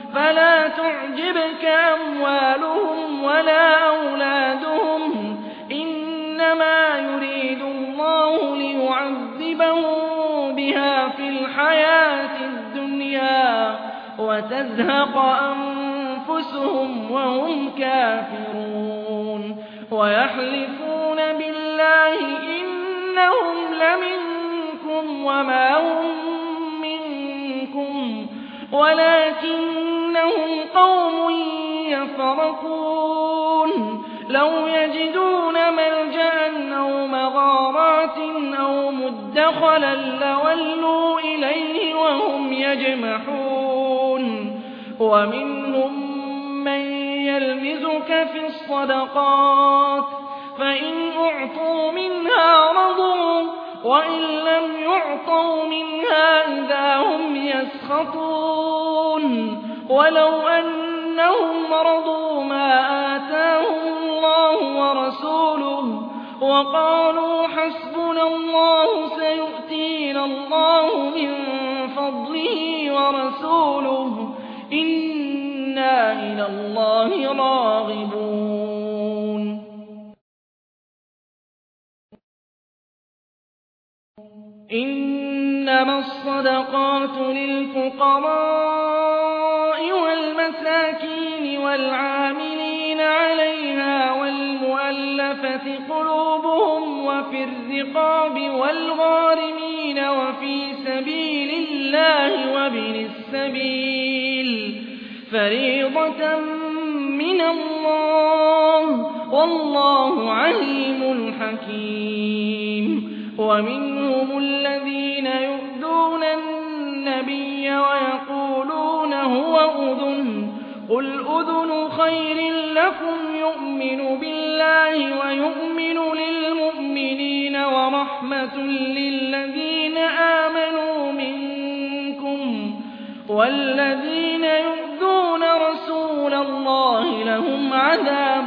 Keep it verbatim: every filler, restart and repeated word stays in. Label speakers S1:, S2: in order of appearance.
S1: فلا تعجبك أموالهم ولا أولادهم إنما يريد الله ليعذبهم بها في الحياة الدنيا وتزهق أنفسهم وهم كافرون ويحلفون بالله إنهم لمنكم وما هم منكم ولكنهم قوم يفرقون لو يجدون ملجأ أو مغارات أو مدخلا لولوا إليه وهم يجمحون ومنهم من يلمزك في الصدقات فإن أعطوا منها رضوا وإن لم يعطوا منها إذا هم يسخطون ولو أنهم رضوا ما آتاهم الله ورسوله وقالوا حسبنا الله سيؤتينا الله من فضله ورسوله إنا إلى الله راغبون إنما الصدقات للفقراء والمساكين والعاملين عليها والمؤلفة قلوبهم وفي الرقاب والغارمين وفي سبيل الله وابن السبيل فريضة من الله والله عليم حكيم ومنهم الذين يؤذون النبي ويقولون هو أذن قل أذن خير لكم يؤمن بالله ويؤمن للمؤمنين ورحمة للذين آمنوا منكم والذين يؤذون رسول الله لهم عذاب